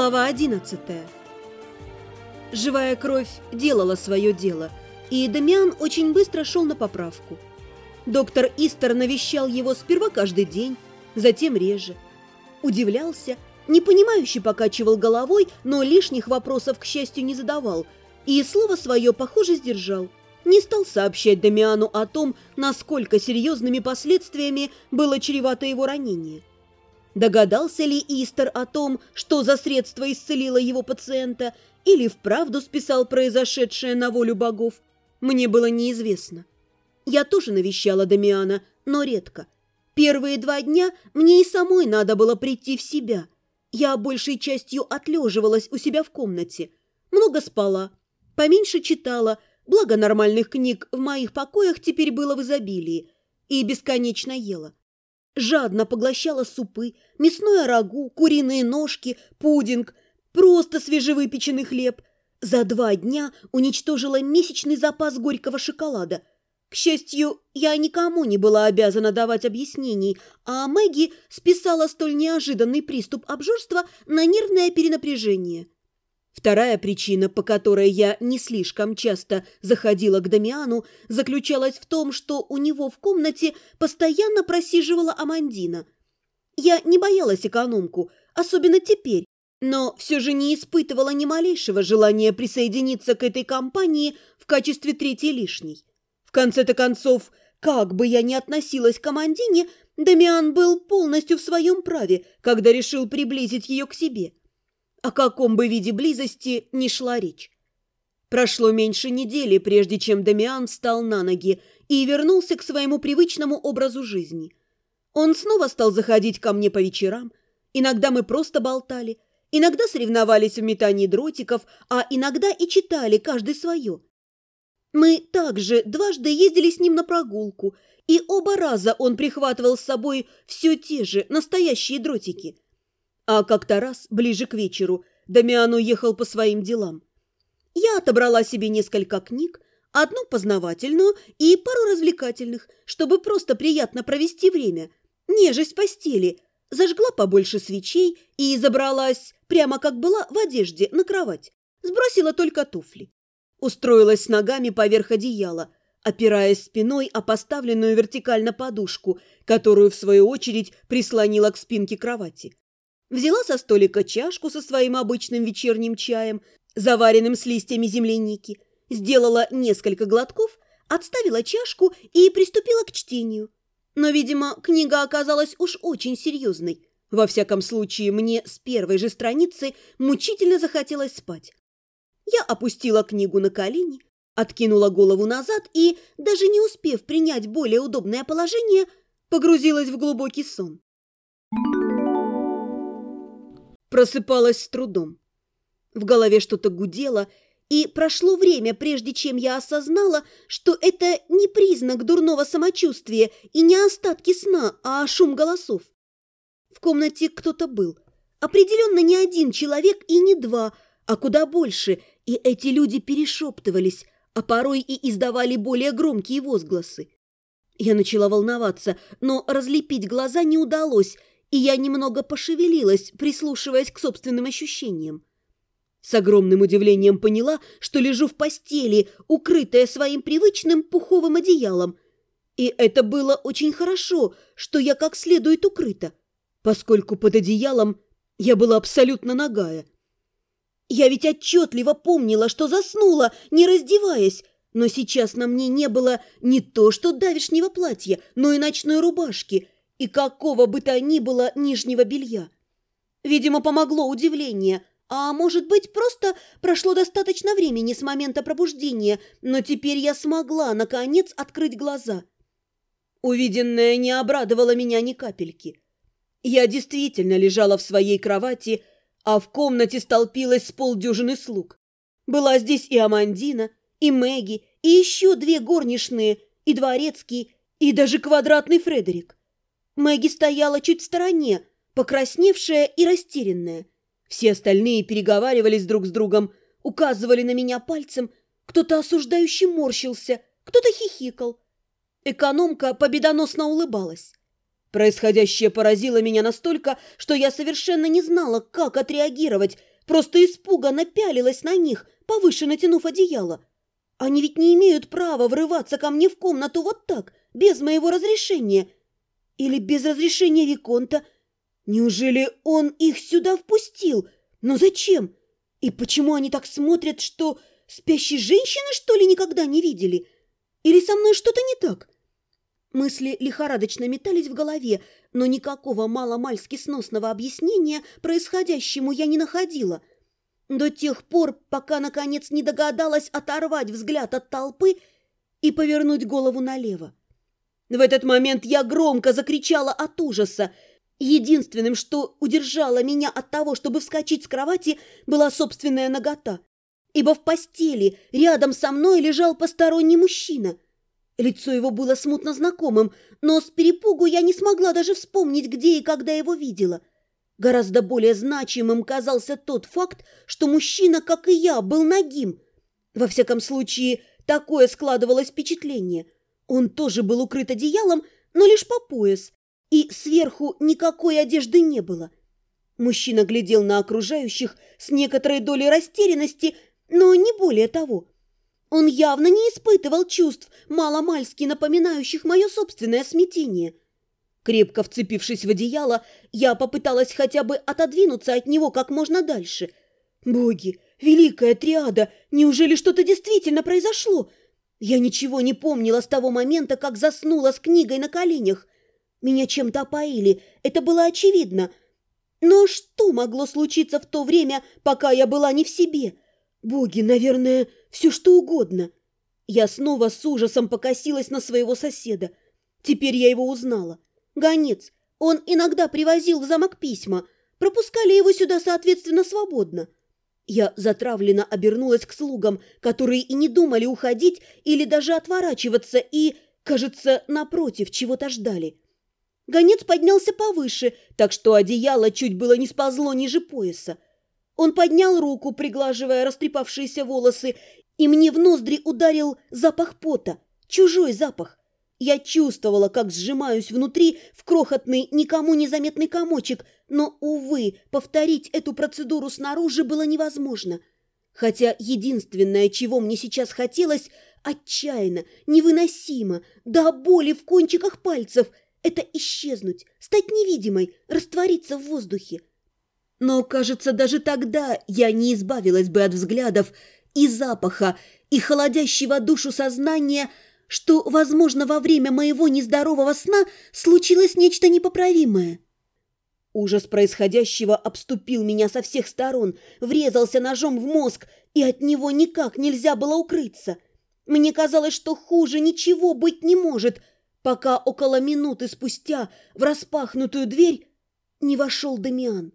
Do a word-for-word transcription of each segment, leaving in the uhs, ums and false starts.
Глава одиннадцатая. Живая кровь делала свое дело, и Дамиан очень быстро шел на поправку. Доктор Истер навещал его сперва каждый день, затем реже. Удивлялся, непонимающе покачивал головой, но лишних вопросов, к счастью, не задавал, и слово свое, похоже, сдержал. Не стал сообщать Дамиану о том, насколько серьезными последствиями было чревато его ранение. Догадался ли Истер о том, что за средство исцелило его пациента, или вправду списал произошедшее на волю богов, мне было неизвестно. Я тоже навещала Дамиана, но редко. Первые два дня мне и самой надо было прийти в себя. Я большей частью отлеживалась у себя в комнате, много спала, поменьше читала, благо нормальных книг в моих покоях теперь было в изобилии, и бесконечно ела. Жадно поглощала супы, мясное рагу, куриные ножки, пудинг, просто свежевыпеченный хлеб. За два дня уничтожила месячный запас горького шоколада. К счастью, я никому не была обязана давать объяснений, а Мэгги списала столь неожиданный приступ обжорства на нервное перенапряжение. Вторая причина, по которой я не слишком часто заходила к Дамиану, заключалась в том, что у него в комнате постоянно просиживала Амандина. Я не боялась экономку, особенно теперь, но все же не испытывала ни малейшего желания присоединиться к этой компании в качестве третьей лишней. В конце-то концов, как бы я ни относилась к Амандине, Дамиан был полностью в своем праве, когда решил приблизить ее к себе. О каком бы виде близости ни шла речь. Прошло меньше недели, прежде чем Дамиан встал на ноги и вернулся к своему привычному образу жизни. Он снова стал заходить ко мне по вечерам. Иногда мы просто болтали, иногда соревновались в метании дротиков, а иногда и читали каждый свое. Мы также дважды ездили с ним на прогулку, и оба раза он прихватывал с собой все те же настоящие дротики. А как-то раз, ближе к вечеру, Дамиан уехал по своим делам. Я отобрала себе несколько книг, одну познавательную и пару развлекательных, чтобы просто приятно провести время, нежесть в постели, зажгла побольше свечей и забралась, прямо как была, в одежде, на кровать, сбросила только туфли. Устроилась с ногами поверх одеяла, опираясь спиной о поставленную вертикально подушку, которую, в свою очередь, прислонила к спинке кровати. Взяла со столика чашку со своим обычным вечерним чаем, заваренным с листьями земляники, сделала несколько глотков, отставила чашку и приступила к чтению. Но, видимо, книга оказалась уж очень серьезной. Во всяком случае, мне с первой же страницы мучительно захотелось спать. Я опустила книгу на колени, откинула голову назад и, даже не успев принять более удобное положение, погрузилась в глубокий сон. Просыпалась с трудом. В голове что-то гудело, и прошло время, прежде чем я осознала, что это не признак дурного самочувствия и не остатки сна, а шум голосов. В комнате кто-то был. Определенно не один человек и не два, а куда больше, и эти люди перешептывались, а порой и издавали более громкие возгласы. Я начала волноваться, но разлепить глаза не удалось, и я немного пошевелилась, прислушиваясь к собственным ощущениям. С огромным удивлением поняла, что лежу в постели, укрытая своим привычным пуховым одеялом. И это было очень хорошо, что я как следует укрыта, поскольку под одеялом я была абсолютно нагая. Я ведь отчетливо помнила, что заснула, не раздеваясь, но сейчас на мне не было не то что давешнего платья, но и ночной рубашки, и какого бы то ни было нижнего белья. Видимо, помогло удивление, а может быть, просто прошло достаточно времени с момента пробуждения, но теперь я смогла, наконец, открыть глаза. Увиденное не обрадовало меня ни капельки. Я действительно лежала в своей кровати, а в комнате столпилось с полдюжины слуг. Была здесь и Амандина, и Мэгги, и еще две горничные, и дворецкий, и даже квадратный Фредерик. Мэгги стояла чуть в стороне, покрасневшая и растерянная. Все остальные переговаривались друг с другом, указывали на меня пальцем, кто-то осуждающе морщился, кто-то хихикал. Экономка победоносно улыбалась. Происходящее поразило меня настолько, что я совершенно не знала, как отреагировать, просто испуганно пялилась на них, повыше натянув одеяло. Они ведь не имеют права врываться ко мне в комнату вот так, без моего разрешения. Или без разрешения виконта. Неужели он их сюда впустил? Но зачем? И почему они так смотрят, что спящей женщины, что ли, никогда не видели? Или со мной что-то не так? Мысли лихорадочно метались в голове, но никакого маломальски сносного объяснения происходящему я не находила. До тех пор, пока, наконец, не догадалась оторвать взгляд от толпы и повернуть голову налево. В этот момент я громко закричала от ужаса. Единственным, что удержало меня от того, чтобы вскочить с кровати, была собственная нагота, ибо в постели рядом со мной лежал посторонний мужчина. Лицо его было смутно знакомым, но с перепугу я не смогла даже вспомнить, где и когда его видела. Гораздо более значимым казался тот факт, что мужчина, как и я, был нагим. Во всяком случае, такое складывалось впечатление. Он тоже был укрыт одеялом, но лишь по пояс, и сверху никакой одежды не было. Мужчина глядел на окружающих с некоторой долей растерянности, но не более того. Он явно не испытывал чувств, маломальски напоминающих мое собственное смятение. Крепко вцепившись в одеяло, я попыталась хотя бы отодвинуться от него как можно дальше. Боги, великая триада, неужели что-то действительно произошло? Я ничего не помнила с того момента, как заснула с книгой на коленях. Меня чем-то опоили, это было очевидно. Но что могло случиться в то время, пока я была не в себе? Боги, наверное, все что угодно. Я снова с ужасом покосилась на своего соседа. Теперь я его узнала. Гонец. Он иногда привозил в замок письма. Пропускали его сюда, соответственно, свободно. Я затравленно обернулась к слугам, которые и не думали уходить или даже отворачиваться, и, кажется, напротив, чего-то ждали. Гонец поднялся повыше, так что одеяло чуть было не сползло ниже пояса. Он поднял руку, приглаживая растрепавшиеся волосы, и мне в ноздри ударил запах пота, чужой запах. Я чувствовала, как сжимаюсь внутри в крохотный, никому незаметный комочек, но, увы, повторить эту процедуру снаружи было невозможно. Хотя единственное, чего мне сейчас хотелось, отчаянно, невыносимо, до боли в кончиках пальцев, это исчезнуть, стать невидимой, раствориться в воздухе. Но, кажется, даже тогда я не избавилась бы от взглядов и запаха, и холодящего душу сознания, что, возможно, во время моего нездорового сна случилось нечто непоправимое. Ужас происходящего обступил меня со всех сторон, врезался ножом в мозг, и от него никак нельзя было укрыться. Мне казалось, что хуже ничего быть не может, пока около минуты спустя в распахнутую дверь не вошел Дамиан.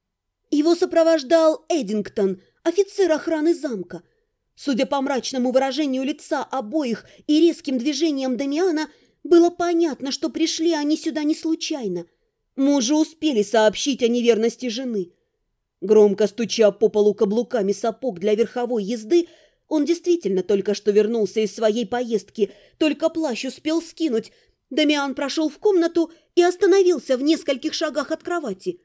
Его сопровождал Эдингтон, офицер охраны замка. Судя по мрачному выражению лица обоих и резким движениям Дамиана, было понятно, что пришли они сюда не случайно. Мужу успели сообщить о неверности жены. Громко стуча по полу каблуками сапог для верховой езды, он действительно только что вернулся из своей поездки, только плащ успел скинуть. Дамиан прошел в комнату и остановился в нескольких шагах от кровати.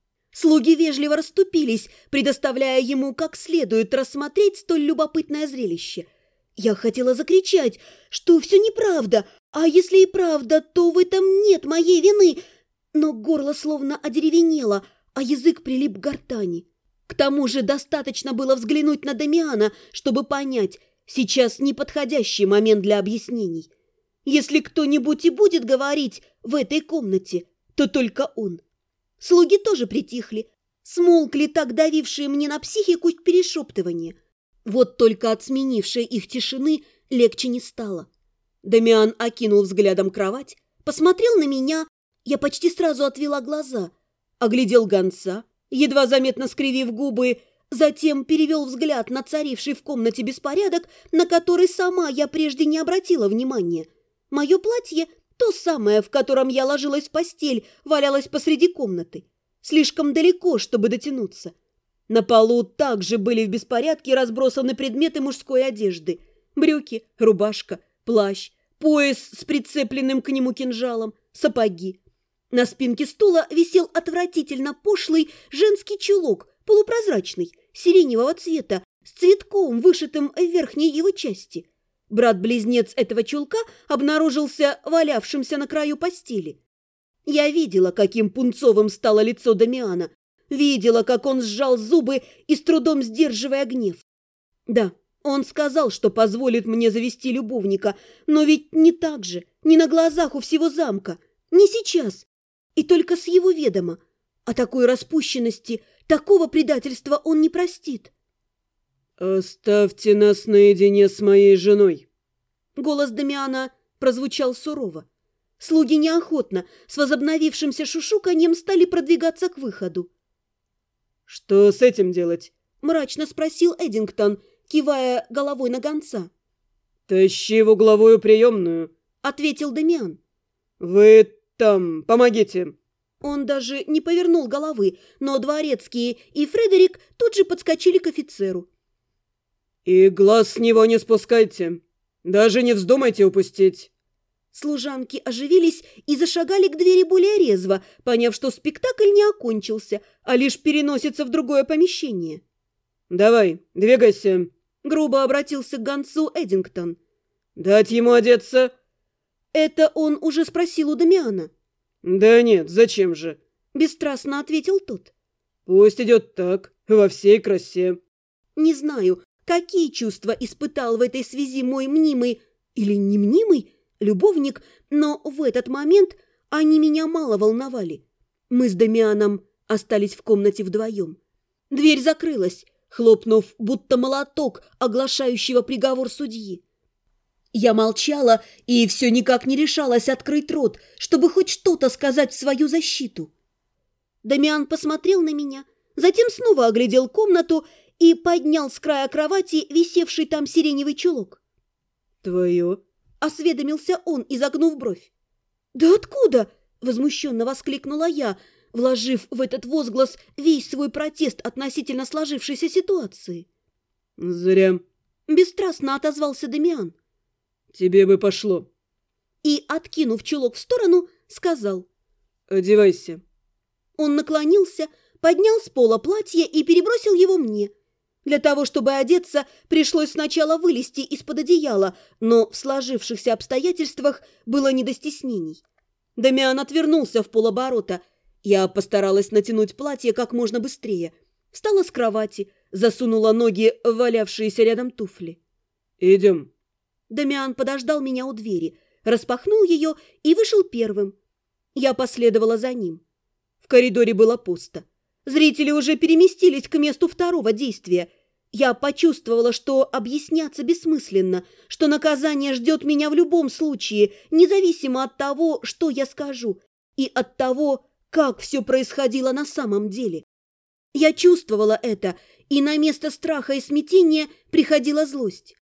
Слуги вежливо расступились, предоставляя ему как следует рассмотреть столь любопытное зрелище. Я хотела закричать, что все неправда, а если и правда, то в этом нет моей вины. Но горло словно одеревенело, а язык прилип к гортани. К тому же достаточно было взглянуть на Дамиана, чтобы понять, сейчас неподходящий момент для объяснений. Если кто-нибудь и будет говорить в этой комнате, то только он. Слуги тоже притихли, смолкли так давившие мне на психику перешептывания. Вот только от сменившей их тишины легче не стало. Дамиан окинул взглядом кровать, посмотрел на меня, я почти сразу отвела глаза, оглядел гонца, едва заметно скривив губы, затем перевел взгляд на царивший в комнате беспорядок, на который сама я прежде не обратила внимания. Мое платье, то самое, в котором я ложилась в постель, валялось посреди комнаты, слишком далеко, чтобы дотянуться. На полу также были в беспорядке разбросаны предметы мужской одежды: брюки, рубашка, плащ, пояс с прицепленным к нему кинжалом, сапоги. На спинке стула висел отвратительно пошлый женский чулок, полупрозрачный, сиреневого цвета, с цветком, вышитым в верхней его части. Брат-близнец этого чулка обнаружился валявшимся на краю постели. Я видела, каким пунцовым стало лицо Дамиана, видела, как он сжал зубы и с трудом сдерживая гнев. Да, он сказал, что позволит мне завести любовника, но ведь не так же, не на глазах у всего замка, не сейчас, и только с его ведома. А такой распущенности, такого предательства он не простит. «Оставьте нас наедине с моей женой!» Голос Дамиана прозвучал сурово. Слуги неохотно, с возобновившимся шушуканьем, стали продвигаться к выходу. «Что с этим делать?» – мрачно спросил Эдингтон, кивая головой на гонца. «Тащи в угловую приемную», – ответил Дамиан. «Вы там помогите». Он даже не повернул головы, но дворецкие и Фредерик тут же подскочили к офицеру. «И глаз с него не спускайте. Даже не вздумайте упустить». Служанки оживились и зашагали к двери более резво, поняв, что спектакль не окончился, а лишь переносится в другое помещение. «Давай, двигайся», — грубо обратился к гонцу Эдингтон. «Дать ему одеться?» Это он уже спросил у Дамиана. «Да нет, зачем же?» — бесстрастно ответил тот. «Пусть идет так, во всей красе». Не знаю, какие чувства испытал в этой связи мой мнимый или не мнимый любовник, но в этот момент они меня мало волновали. Мы с Дамианом остались в комнате вдвоем. Дверь закрылась, хлопнув, будто молоток, оглашающего приговор судьи. Я молчала и все никак не решалась открыть рот, чтобы хоть что-то сказать в свою защиту. Дамиан посмотрел на меня, затем снова оглядел комнату и поднял с края кровати висевший там сиреневый чулок. «Твое?» — осведомился он, изогнув бровь. «Да откуда?» — возмущенно воскликнула я, вложив в этот возглас весь свой протест относительно сложившейся ситуации. «Зря», — бесстрастно отозвался Дамиан. «Тебе бы пошло». И, откинув чулок в сторону, сказал: «Одевайся». Он наклонился, поднял с пола платье и перебросил его мне. Для того, чтобы одеться, пришлось сначала вылезти из-под одеяла, но в сложившихся обстоятельствах было не до стеснений. Дамиан отвернулся в полоборота. Я постаралась натянуть платье как можно быстрее. Встала с кровати, засунула ноги в валявшиеся рядом туфли. «Идем». Дамиан подождал меня у двери, распахнул ее и вышел первым. Я последовала за ним. В коридоре было пусто. Зрители уже переместились к месту второго действия. Я почувствовала, что объясняться бессмысленно, что наказание ждет меня в любом случае, независимо от того, что я скажу, и от того, как все происходило на самом деле. Я чувствовала это, и на место страха и смятения приходила злость.